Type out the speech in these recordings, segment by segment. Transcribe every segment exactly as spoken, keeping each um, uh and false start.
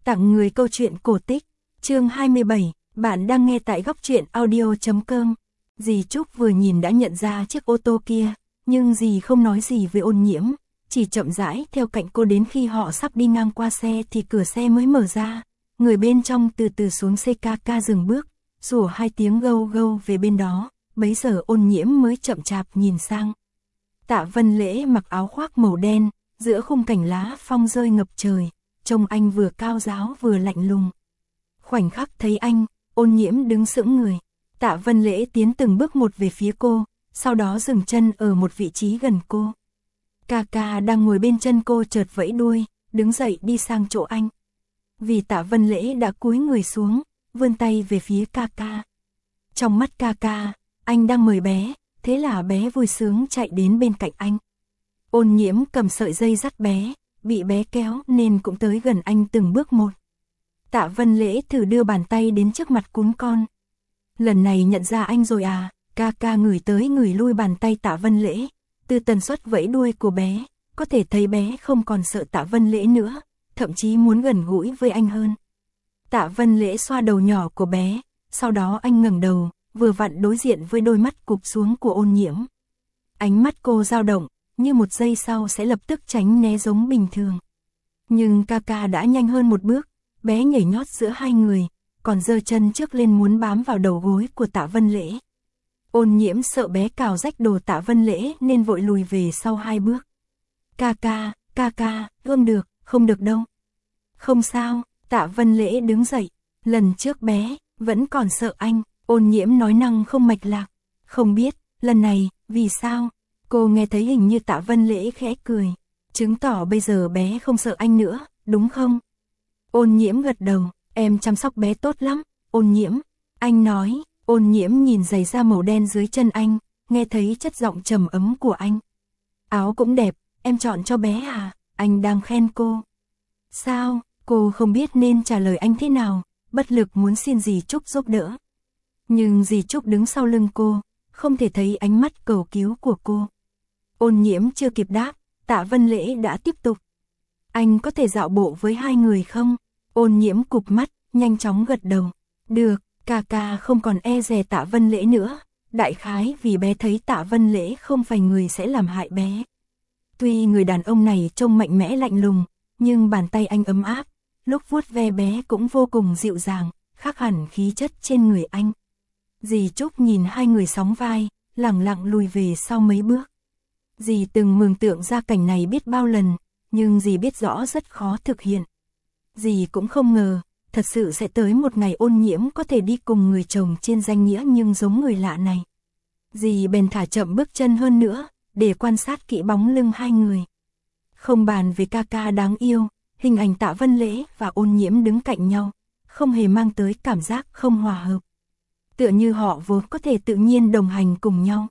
Tặng người câu chuyện cổ tích, chương hai mươi bảy, bạn đang nghe tại góc truyện audio chấm com. Dì Trúc vừa nhìn đã nhận ra chiếc ô tô kia, nhưng dì không nói gì với Ôn Nhiễm, chỉ chậm rãi theo cạnh cô đến khi họ sắp đi ngang qua xe thì cửa xe mới mở ra. Người bên trong từ từ xuống xe ca ca dừng bước, rủa hai tiếng gâu gâu về bên đó, bấy giờ Ôn Nhiễm mới chậm chạp nhìn sang. Tạ Vân Lễ mặc áo khoác màu đen, giữa khung cảnh lá phong rơi ngập trời, trông anh vừa cao ráo vừa lạnh lùng. Khoảnh khắc thấy anh, Ôn Nhiễm đứng sững người. Tạ Vân Lễ tiến từng bước một về phía cô, sau đó dừng chân ở một vị trí gần cô. Ca ca đang ngồi bên chân cô chợt vẫy đuôi, đứng dậy đi sang chỗ anh. Vì Tạ Vân Lễ đã cúi người xuống, vươn tay về phía ca ca. Trong mắt ca ca, anh đang mời bé, thế là bé vui sướng chạy đến bên cạnh anh. Ôn Nhiễm cầm sợi dây dắt bé, bị bé kéo nên cũng tới gần anh từng bước một. Tạ Vân Lễ thử đưa bàn tay đến trước mặt cún con. Lần này nhận ra anh rồi à, ca ca ngửi tới ngửi lui bàn tay Tạ Vân Lễ. Từ tần suất vẫy đuôi của bé, có thể thấy bé không còn sợ Tạ Vân Lễ nữa, thậm chí muốn gần gũi với anh hơn. Tạ Vân Lễ xoa đầu nhỏ của bé, sau đó anh ngẩng đầu, vừa vặn đối diện với đôi mắt cụp xuống của Ôn Nhiễm. Ánh mắt cô dao động, như một giây sau sẽ lập tức tránh né giống bình thường. Nhưng ca ca đã nhanh hơn một bước, bé nhảy nhót giữa hai người, còn giơ chân trước lên muốn bám vào đầu gối của Tạ Vân Lễ. Ôn Nhiễm sợ bé cào rách đồ Tạ Vân Lễ nên vội lùi về sau hai bước. Ca ca, ca ca, ôm được, không được đâu. Không sao, Tạ Vân Lễ đứng dậy, lần trước bé, vẫn còn sợ anh, Ôn Nhiễm nói năng không mạch lạc. Không biết, lần này, vì sao? Cô nghe thấy hình như Tạ Vân Lễ khẽ cười, chứng tỏ bây giờ bé không sợ anh nữa, đúng không? Ôn Nhiễm gật đầu, em chăm sóc bé tốt lắm, Ôn Nhiễm. Anh nói, Ôn Nhiễm nhìn giày da màu đen dưới chân anh, nghe thấy chất giọng trầm ấm của anh. Áo cũng đẹp, em chọn cho bé à, anh đang khen cô. Sao, cô không biết nên trả lời anh thế nào, bất lực muốn xin dì Trúc giúp đỡ. Nhưng dì Trúc đứng sau lưng cô, không thể thấy ánh mắt cầu cứu của cô. Ôn Nhiễm chưa kịp đáp, Tạ Vân Lễ đã tiếp tục. Anh có thể dạo bộ với hai người không? Ôn Nhiễm cụp mắt, nhanh chóng gật đầu. Được, ca ca không còn e dè Tạ Vân Lễ nữa. Đại khái vì bé thấy Tạ Vân Lễ không phải người sẽ làm hại bé. Tuy người đàn ông này trông mạnh mẽ lạnh lùng, nhưng bàn tay anh ấm áp, lúc vuốt ve bé cũng vô cùng dịu dàng, khác hẳn khí chất trên người anh. Dì Trúc nhìn hai người sóng vai, lẳng lặng lùi về sau mấy bước. Dì từng mường tượng ra cảnh này biết bao lần, nhưng dì biết rõ rất khó thực hiện. Dì cũng không ngờ, thật sự sẽ tới một ngày Ôn Nhiễm có thể đi cùng người chồng trên danh nghĩa nhưng giống người lạ này. Dì bèn thả chậm bước chân hơn nữa, để quan sát kỹ bóng lưng hai người. Không bàn về ca ca đáng yêu, hình ảnh Tạ Vân Lễ và Ôn Nhiễm đứng cạnh nhau, không hề mang tới cảm giác không hòa hợp. Tựa như họ vốn có thể tự nhiên đồng hành cùng nhau.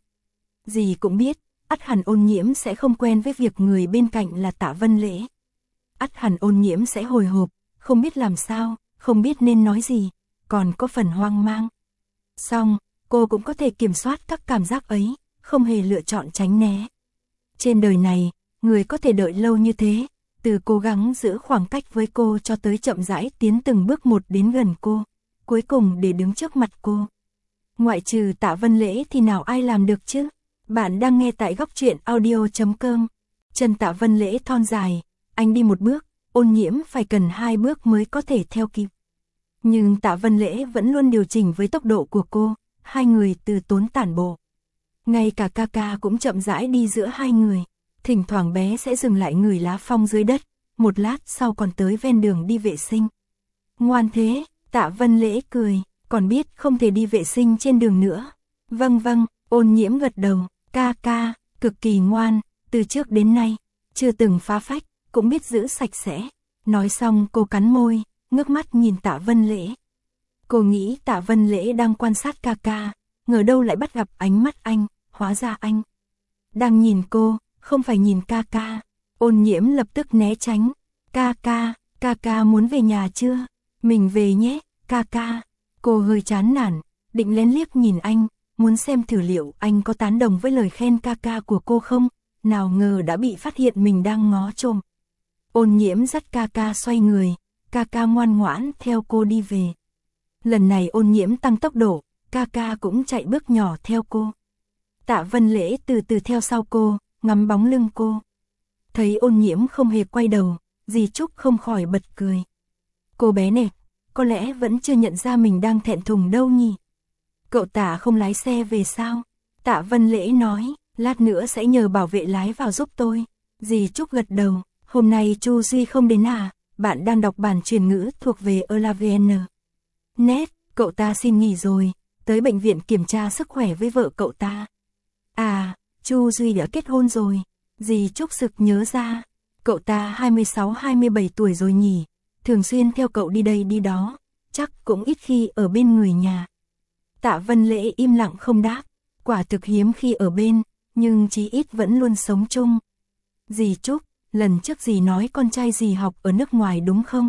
Dì cũng biết, ắt hẳn Ôn Nhiễm sẽ không quen với việc người bên cạnh là Tạ Vân Lễ. Ắt hẳn Ôn Nhiễm sẽ hồi hộp, không biết làm sao, không biết nên nói gì, còn có phần hoang mang. Song, cô cũng có thể kiểm soát các cảm giác ấy, không hề lựa chọn tránh né. Trên đời này, người có thể đợi lâu như thế, từ cố gắng giữ khoảng cách với cô cho tới chậm rãi tiến từng bước một đến gần cô, cuối cùng để đứng trước mặt cô. Ngoại trừ Tạ Vân Lễ thì nào ai làm được chứ? Bạn đang nghe tại góc truyện audio chấm com. Chân Tạ Vân Lễ thon dài, anh đi một bước, Ôn Nhiễm phải cần hai bước mới có thể theo kịp. Nhưng Tạ Vân Lễ vẫn luôn điều chỉnh với tốc độ của cô, hai người từ tốn tản bộ. Ngay cả ca ca cũng chậm rãi đi giữa hai người, thỉnh thoảng bé sẽ dừng lại ngửi lá phong dưới đất, một lát sau còn tới ven đường đi vệ sinh. Ngoan thế, Tạ Vân Lễ cười, còn biết không thể đi vệ sinh trên đường nữa. Vâng vâng, Ôn Nhiễm gật đầu, ca ca, cực kỳ ngoan, từ trước đến nay, chưa từng phá phách, cũng biết giữ sạch sẽ. Nói xong cô cắn môi, ngước mắt nhìn Tạ Vân Lễ. Cô nghĩ Tạ Vân Lễ đang quan sát ca ca, ngờ đâu lại bắt gặp ánh mắt anh, hóa ra anh đang nhìn cô, không phải nhìn ca ca. Ôn Nhiễm lập tức né tránh. Ca ca, ca ca muốn về nhà chưa? Mình về nhé, ca ca. Cô hơi chán nản, định lén liếc nhìn anh, muốn xem thử liệu anh có tán đồng với lời khen ca ca của cô không, nào ngờ đã bị phát hiện mình đang ngó trộm. Ôn Nhiễm dắt ca ca xoay người, ca ca ngoan ngoãn theo cô đi về. Lần này Ôn Nhiễm tăng tốc độ, ca ca cũng chạy bước nhỏ theo cô. Tạ Vân Lễ từ từ theo sau cô, ngắm bóng lưng cô. Thấy Ôn Nhiễm không hề quay đầu, dì Trúc không khỏi bật cười. Cô bé này, có lẽ vẫn chưa nhận ra mình đang thẹn thùng đâu nhỉ. Cậu Tạ không lái xe về sao? Tạ Vân Lễ nói, lát nữa sẽ nhờ bảo vệ lái vào giúp tôi. Dì Trúc gật đầu, hôm nay Chu Duy không đến à, bạn đang đọc bản truyền ngữ thuộc về Elavn. Nét, cậu ta xin nghỉ rồi, tới bệnh viện kiểm tra sức khỏe với vợ cậu ta. À, Chu Duy đã kết hôn rồi. Dì Trúc sực nhớ ra, cậu ta hai mươi sáu hai mươi bảy tuổi rồi nhỉ, thường xuyên theo cậu đi đây đi đó, chắc cũng ít khi ở bên người nhà. Tạ Vân Lễ im lặng không đáp, quả thực hiếm khi ở bên, nhưng chí ít vẫn luôn sống chung. Dì Trúc, lần trước dì nói con trai dì học ở nước ngoài đúng không?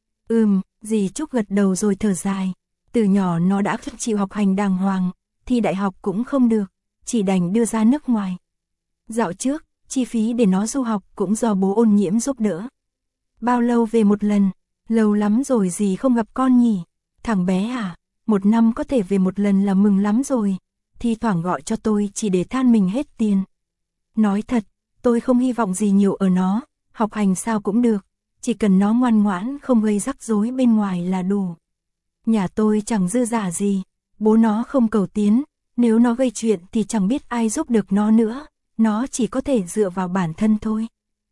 Ừm, dì Trúc gật đầu rồi thở dài, từ nhỏ nó đã không chịu học hành đàng hoàng, thi đại học cũng không được, chỉ đành đưa ra nước ngoài. Dạo trước, chi phí để nó du học cũng do bố Ôn Nhiễm giúp đỡ. Bao lâu về một lần? Lâu lắm rồi dì không gặp con nhỉ? Thằng bé à, một năm có thể về một lần là mừng lắm rồi, thi thoảng gọi cho tôi chỉ để than mình hết tiền. Nói thật, tôi không hy vọng gì nhiều ở nó, học hành sao cũng được, chỉ cần nó ngoan ngoãn không gây rắc rối bên ngoài là đủ. Nhà tôi chẳng dư giả gì, bố nó không cầu tiến, nếu nó gây chuyện thì chẳng biết ai giúp được nó nữa, nó chỉ có thể dựa vào bản thân thôi.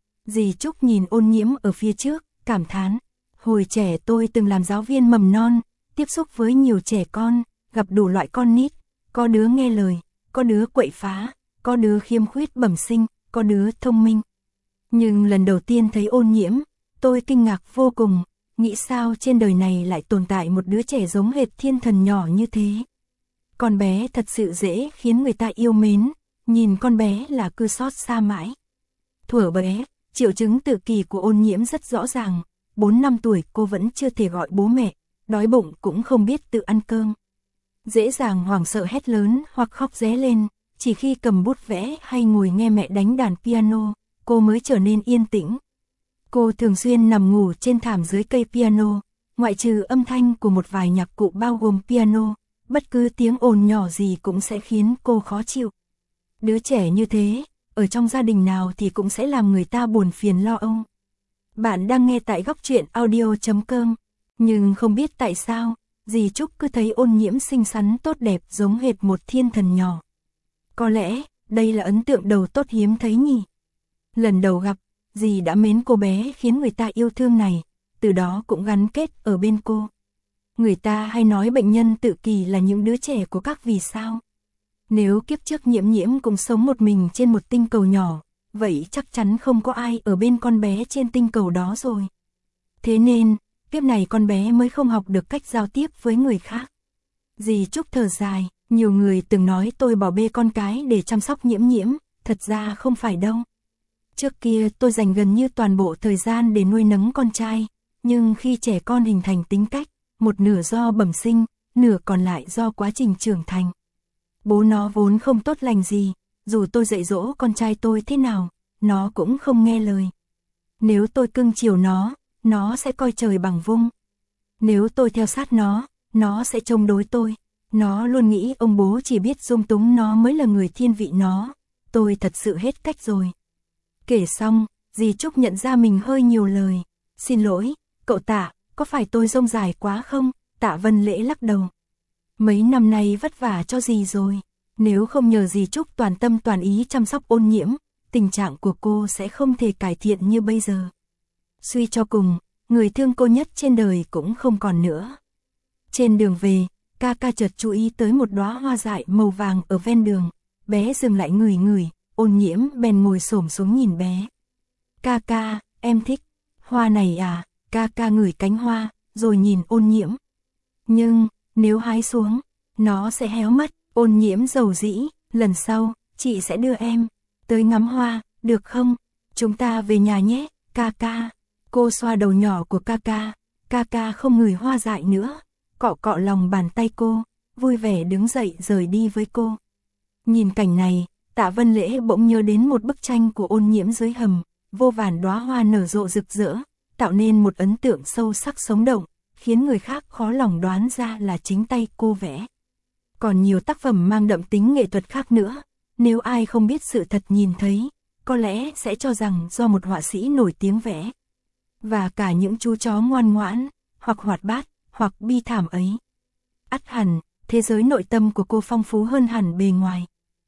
Dì Trúc nhìn Ôn Nhiễm ở phía trước, cảm thán, hồi trẻ tôi từng làm giáo viên mầm non, tiếp xúc với nhiều trẻ con, gặp đủ loại con nít, có đứa nghe lời, có đứa quậy phá, có đứa khiêm khuyết bẩm sinh, có đứa thông minh. Nhưng lần đầu tiên thấy Ôn Nhiễm, tôi kinh ngạc vô cùng, nghĩ sao trên đời này lại tồn tại một đứa trẻ giống hệt thiên thần nhỏ như thế. Con bé thật sự dễ khiến người ta yêu mến, nhìn con bé là cứ xót xa mãi. Thuở bé, triệu chứng tự kỷ của Ôn Nhiễm rất rõ ràng, bốn năm tuổi cô vẫn chưa thể gọi bố mẹ, đói bụng cũng không biết tự ăn cơm. Dễ dàng hoảng sợ hét lớn hoặc khóc ré lên, chỉ khi cầm bút vẽ hay ngồi nghe mẹ đánh đàn piano, cô mới trở nên yên tĩnh. Cô thường xuyên nằm ngủ trên thảm dưới cây piano, ngoại trừ âm thanh của một vài nhạc cụ bao gồm piano, bất cứ tiếng ồn nhỏ gì cũng sẽ khiến cô khó chịu. Đứa trẻ như thế, ở trong gia đình nào thì cũng sẽ làm người ta buồn phiền lo âu. Bạn đang nghe tại góc truyện audio chấm com, nhưng không biết tại sao, dì Trúc cứ thấy Ôn Nhiễm xinh xắn tốt đẹp giống hệt một thiên thần nhỏ. Có lẽ, đây là ấn tượng đầu tốt hiếm thấy nhỉ. Lần đầu gặp, dì đã mến cô bé khiến người ta yêu thương này, từ đó cũng gắn kết ở bên cô. Người ta hay nói bệnh nhân tự kỷ là những đứa trẻ của các vì sao. Nếu kiếp trước Nhiễm Nhiễm cũng sống một mình trên một tinh cầu nhỏ, vậy chắc chắn không có ai ở bên con bé trên tinh cầu đó rồi. Thế nên, kiếp này con bé mới không học được cách giao tiếp với người khác. Dì Trúc thở dài, nhiều người từng nói tôi bỏ bê con cái để chăm sóc Nhiễm Nhiễm, thật ra không phải đâu. Trước kia tôi dành gần như toàn bộ thời gian để nuôi nấng con trai, nhưng khi trẻ con hình thành tính cách, một nửa do bẩm sinh, nửa còn lại do quá trình trưởng thành. Bố nó vốn không tốt lành gì, dù tôi dạy dỗ con trai tôi thế nào, nó cũng không nghe lời. Nếu tôi cưng chiều nó, nó sẽ coi trời bằng vung. Nếu tôi theo sát nó, nó sẽ chống đối tôi. Nó luôn nghĩ ông bố chỉ biết dung túng nó mới là người thiên vị nó. Tôi thật sự hết cách rồi. Kể xong, dì Trúc nhận ra mình hơi nhiều lời. Xin lỗi, cậu Tạ, có phải tôi rông dài quá không? Tạ Vân Lễ lắc đầu. Mấy năm nay vất vả cho dì rồi. Nếu không nhờ dì Trúc toàn tâm toàn ý chăm sóc Ôn Nhiễm, tình trạng của cô sẽ không thể cải thiện như bây giờ. Suy cho cùng, người thương cô nhất trên đời cũng không còn nữa. Trên đường về, ca ca chợt chú ý tới một đóa hoa dại màu vàng ở ven đường. Bé dừng lại ngửi ngửi, Ôn Nhiễm bèn ngồi xổm xuống nhìn bé. Ca ca, em thích hoa này à? Ca ca ngửi cánh hoa, rồi nhìn Ôn Nhiễm. Nhưng, nếu hái xuống, nó sẽ héo mất. Ôn Nhiễm dầu dĩ, lần sau, chị sẽ đưa em tới ngắm hoa, được không? Chúng ta về nhà nhé, ca ca. Cô xoa đầu nhỏ của ca ca, ca ca không ngửi hoa dại nữa, cọ cọ lòng bàn tay cô, vui vẻ đứng dậy rời đi với cô. Nhìn cảnh này, Tạ Vân Lễ bỗng nhớ đến một bức tranh của Ôn Nhiễm dưới hầm, vô vàn đóa hoa nở rộ rực rỡ, tạo nên một ấn tượng sâu sắc sống động, khiến người khác khó lòng đoán ra là chính tay cô vẽ. Còn nhiều tác phẩm mang đậm tính nghệ thuật khác nữa, nếu ai không biết sự thật nhìn thấy, có lẽ sẽ cho rằng do một họa sĩ nổi tiếng vẽ. Và cả những chú chó ngoan ngoãn, hoặc hoạt bát, hoặc bi thảm ấy. Ắt hẳn, thế giới nội tâm của cô phong phú hơn hẳn bề ngoài.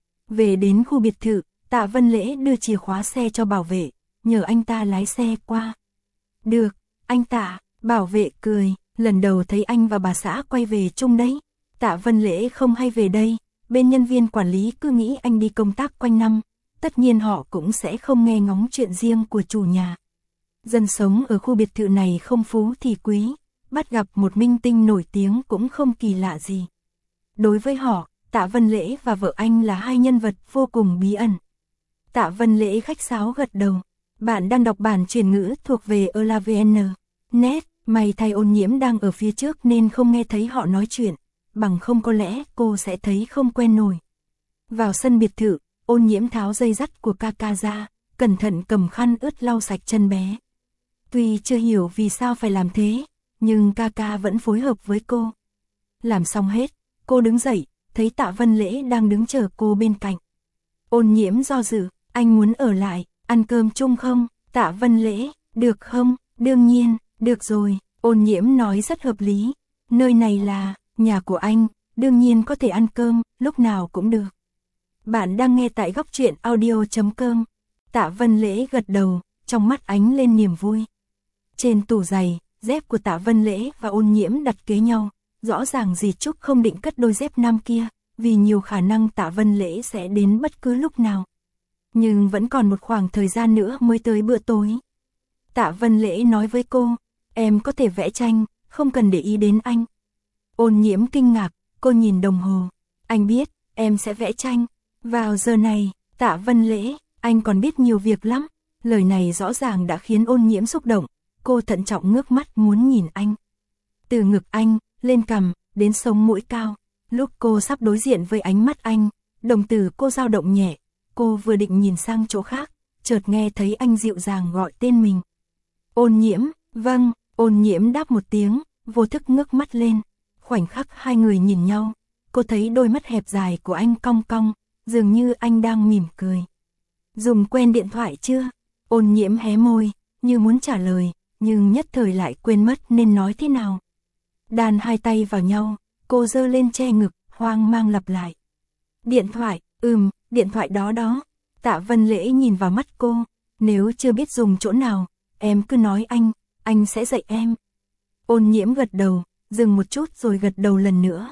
Về đến khu biệt thự, Tạ Vân Lễ đưa chìa khóa xe cho bảo vệ, nhờ anh ta lái xe qua. Được, anh Tạ, bảo vệ cười, lần đầu thấy anh và bà xã quay về chung đấy. Tạ Vân Lễ không hay về đây, bên nhân viên quản lý cứ nghĩ anh đi công tác quanh năm, tất nhiên họ cũng sẽ không nghe ngóng chuyện riêng của chủ nhà. Dân sống ở khu biệt thự này không phú thì quý, bắt gặp một minh tinh nổi tiếng cũng không kỳ lạ gì. Đối với họ, Tạ Vân Lễ và vợ anh là hai nhân vật vô cùng bí ẩn. Tạ Vân Lễ khách sáo gật đầu. Bạn đang đọc bản chuyển ngữ thuộc về Elavn. Net, may thay Ôn Nhiễm đang ở phía trước nên không nghe thấy họ nói chuyện, bằng không có lẽ cô sẽ thấy không quen nổi. Vào sân biệt thự, Ôn Nhiễm tháo dây dắt của Kaka ra, cẩn thận cầm khăn ướt lau sạch chân bé. Tuy chưa hiểu vì sao phải làm thế, nhưng Kaka vẫn phối hợp với cô. Làm xong hết, cô đứng dậy, thấy Tạ Vân Lễ đang đứng chờ cô bên cạnh. Ôn Nhiễm do dự, anh muốn ở lại, ăn cơm chung không? Tạ Vân Lễ, được không? Đương nhiên, được rồi, Ôn Nhiễm nói rất hợp lý. Nơi này là nhà của anh, đương nhiên có thể ăn cơm, lúc nào cũng được. Bạn đang nghe tại góc truyện audio chấm com. Tạ Vân Lễ gật đầu, trong mắt ánh lên niềm vui. Trên tủ giày, dép của Tạ Vân Lễ và Ôn Nhiễm đặt kế nhau. Rõ ràng dì Trúc không định cất đôi dép nam kia, vì nhiều khả năng Tạ Vân Lễ sẽ đến bất cứ lúc nào. Nhưng vẫn còn một khoảng thời gian nữa mới tới bữa tối. Tạ Vân Lễ nói với cô, em có thể vẽ tranh, không cần để ý đến anh. Ôn Nhiễm kinh ngạc, cô nhìn đồng hồ. Anh biết, em sẽ vẽ tranh. Vào giờ này, Tạ Vân Lễ, anh còn biết nhiều việc lắm. Lời này rõ ràng đã khiến Ôn Nhiễm xúc động. Cô thận trọng ngước mắt muốn nhìn anh. Từ ngực anh, lên cằm, đến sống mũi cao. Lúc cô sắp đối diện với ánh mắt anh, đồng tử cô dao động nhẹ. Cô vừa định nhìn sang chỗ khác, chợt nghe thấy anh dịu dàng gọi tên mình. Ôn Nhiễm, vâng, Ôn Nhiễm đáp một tiếng, vô thức ngước mắt lên. Khoảnh khắc hai người nhìn nhau, cô thấy đôi mắt hẹp dài của anh cong cong, dường như anh đang mỉm cười. Dùng quen điện thoại chưa? Ôn Nhiễm hé môi, như muốn trả lời, nhưng nhất thời lại quên mất nên nói thế nào. Đan hai tay vào nhau, cô giơ lên che ngực, hoang mang lặp lại. Điện thoại, ừm, điện thoại đó đó. Tạ Vân Lễ nhìn vào mắt cô, nếu chưa biết dùng chỗ nào, em cứ nói anh, anh sẽ dạy em. Ôn Nhiễm gật đầu, dừng một chút rồi gật đầu lần nữa.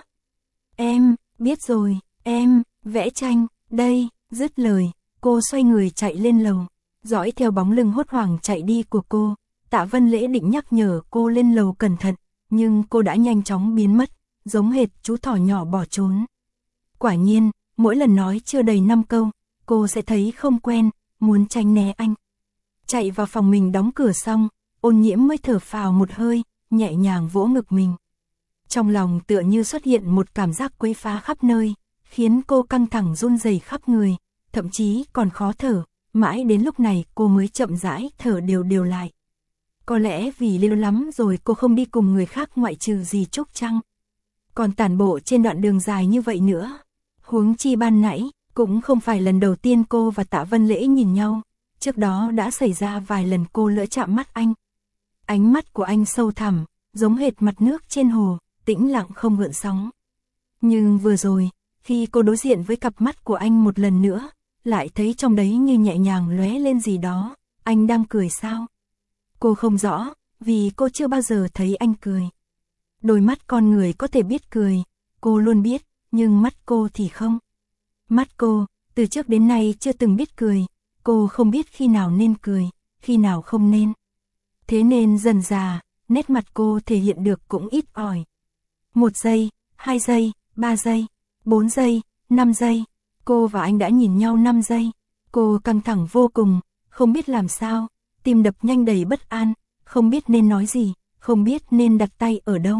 Em, biết rồi, em, vẽ tranh, đây, dứt lời, cô xoay người chạy lên lầu, dõi theo bóng lưng hốt hoảng chạy đi của cô. Tạ Vân Lễ định nhắc nhở cô lên lầu cẩn thận, nhưng cô đã nhanh chóng biến mất, giống hệt chú thỏ nhỏ bỏ trốn. Quả nhiên, mỗi lần nói chưa đầy năm câu, cô sẽ thấy không quen, muốn tránh né anh. Chạy vào phòng mình đóng cửa xong, Ôn Nhiễm mới thở phào một hơi, nhẹ nhàng vỗ ngực mình. Trong lòng tựa như xuất hiện một cảm giác quấy phá khắp nơi, khiến cô căng thẳng run rẩy khắp người, thậm chí còn khó thở, mãi đến lúc này cô mới chậm rãi thở đều đều lại. Có lẽ vì lâu lắm rồi cô không đi cùng người khác ngoại trừ dì Trúc chăng? Còn tản bộ trên đoạn đường dài như vậy nữa. Huống chi ban nãy, cũng không phải lần đầu tiên cô và Tạ Vân Lễ nhìn nhau, trước đó đã xảy ra vài lần cô lỡ chạm mắt anh. Ánh mắt của anh sâu thẳm, giống hệt mặt nước trên hồ, tĩnh lặng không gợn sóng. Nhưng vừa rồi, khi cô đối diện với cặp mắt của anh một lần nữa, lại thấy trong đấy như nhẹ nhàng lóe lên gì đó, anh đang cười sao? Cô không rõ, vì cô chưa bao giờ thấy anh cười. Đôi mắt con người có thể biết cười, cô luôn biết, nhưng mắt cô thì không. Mắt cô, từ trước đến nay chưa từng biết cười, cô không biết khi nào nên cười, khi nào không nên. Thế nên dần dà, nét mặt cô thể hiện được cũng ít ỏi. Một giây, hai giây, ba giây, bốn giây, năm giây, cô và anh đã nhìn nhau năm giây. Cô căng thẳng vô cùng, không biết làm sao, tim đập nhanh đầy bất an, không biết nên nói gì, không biết nên đặt tay ở đâu.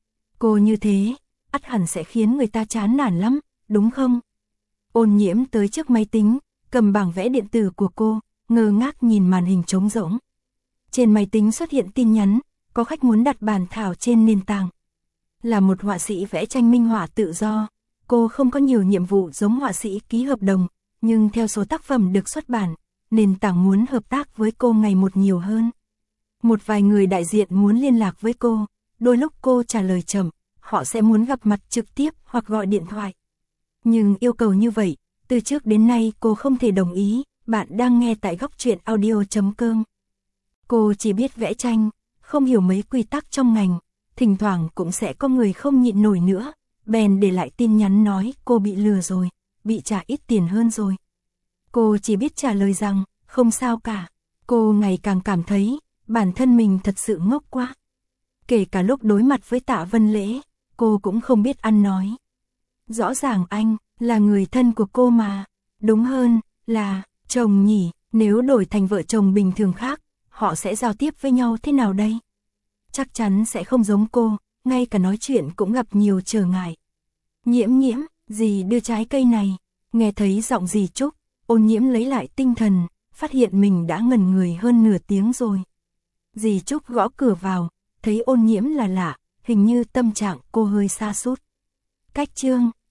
Cô như thế, ắt hẳn sẽ khiến người ta chán nản lắm, đúng không? Ôn Nhiễm tới trước máy tính, cầm bảng vẽ điện tử của cô, ngơ ngác nhìn màn hình trống rỗng. Trên máy tính xuất hiện tin nhắn, có khách muốn đặt bản thảo trên nền tảng. Là một họa sĩ vẽ tranh minh họa tự do, cô không có nhiều nhiệm vụ giống họa sĩ ký hợp đồng, nhưng theo số tác phẩm được xuất bản, nền tảng muốn hợp tác với cô ngày một nhiều hơn. Một vài người đại diện muốn liên lạc với cô, đôi lúc cô trả lời chậm, họ sẽ muốn gặp mặt trực tiếp hoặc gọi điện thoại. Nhưng yêu cầu như vậy, từ trước đến nay cô không thể đồng ý. Bạn đang nghe tại góc truyện audio chấm com. Cô chỉ biết vẽ tranh, không hiểu mấy quy tắc trong ngành, thỉnh thoảng cũng sẽ có người không nhịn nổi nữa, bèn để lại tin nhắn nói cô bị lừa rồi, bị trả ít tiền hơn rồi. Cô chỉ biết trả lời rằng, không sao cả. Cô ngày càng cảm thấy, bản thân mình thật sự ngốc quá. Kể cả lúc đối mặt với Tạ Vân Lễ, cô cũng không biết ăn nói. Rõ ràng anh, là người thân của cô mà, đúng hơn, là chồng nhỉ, nếu đổi thành vợ chồng bình thường khác, họ sẽ giao tiếp với nhau thế nào đây? Chắc chắn sẽ không giống cô, ngay cả nói chuyện cũng gặp nhiều trở ngại. Nhiễm nhiễm, dì đưa trái cây này, nghe thấy giọng dì Trúc, Ôn Nhiễm lấy lại tinh thần, phát hiện mình đã ngẩn người hơn nửa tiếng rồi. Dì Trúc gõ cửa vào, thấy Ôn Nhiễm là lạ, hình như tâm trạng cô hơi sa sút. Cách Trương,